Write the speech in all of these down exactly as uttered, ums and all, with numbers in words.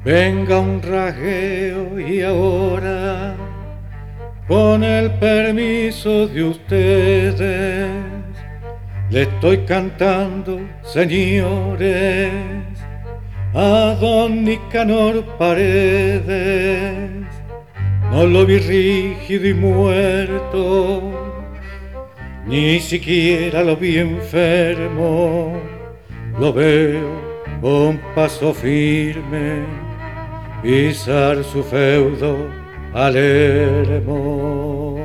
Venga un rajeo y ahora, con el permiso de ustedes, le estoy cantando, señores, a don Nicanor Paredes. No lo vi rígido y muerto, ni siquiera lo vi enfermo. Lo veo con paso firme pisar su feudo Palermo.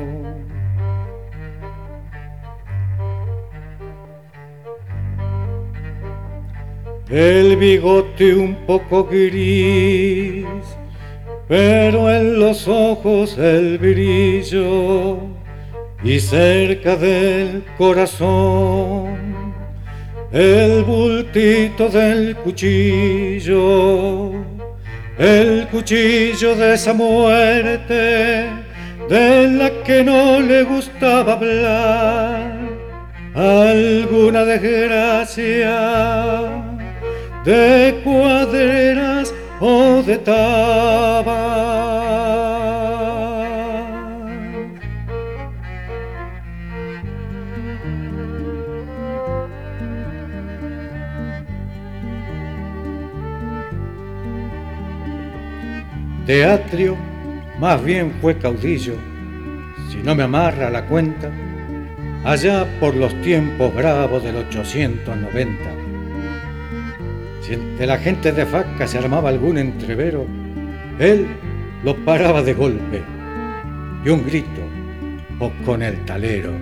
El bigote un poco gris, pero en los ojos el brillo, y cerca del corazón el bultito del cuchillo, el cuchillo de esa muerte de la que no le gustaba hablar. Alguna desgracia de cuadreras o de tabac. Teatrio más bien fue caudillo, si no me amarra la cuenta, allá por los tiempos bravos del ochocientos noventa. Si entre la gente de Faca se armaba algún entrevero, él lo paraba de golpe, y un grito, o con el talero.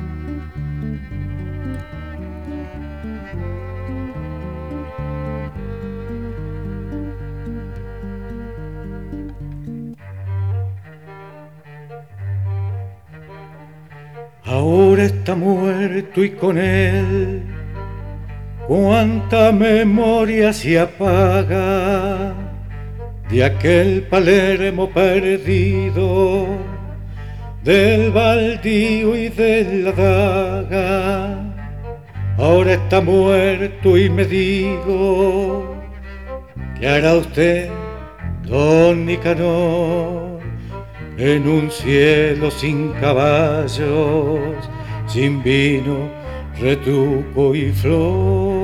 Ahora está muerto y con él cuánta memoria se apaga de aquel Palermo perdido, del baldío y de la daga. Ahora está muerto y me digo, ¿qué hará usted, don Nicanor, en un cielo sin caballos, sin vino, retruco y flor?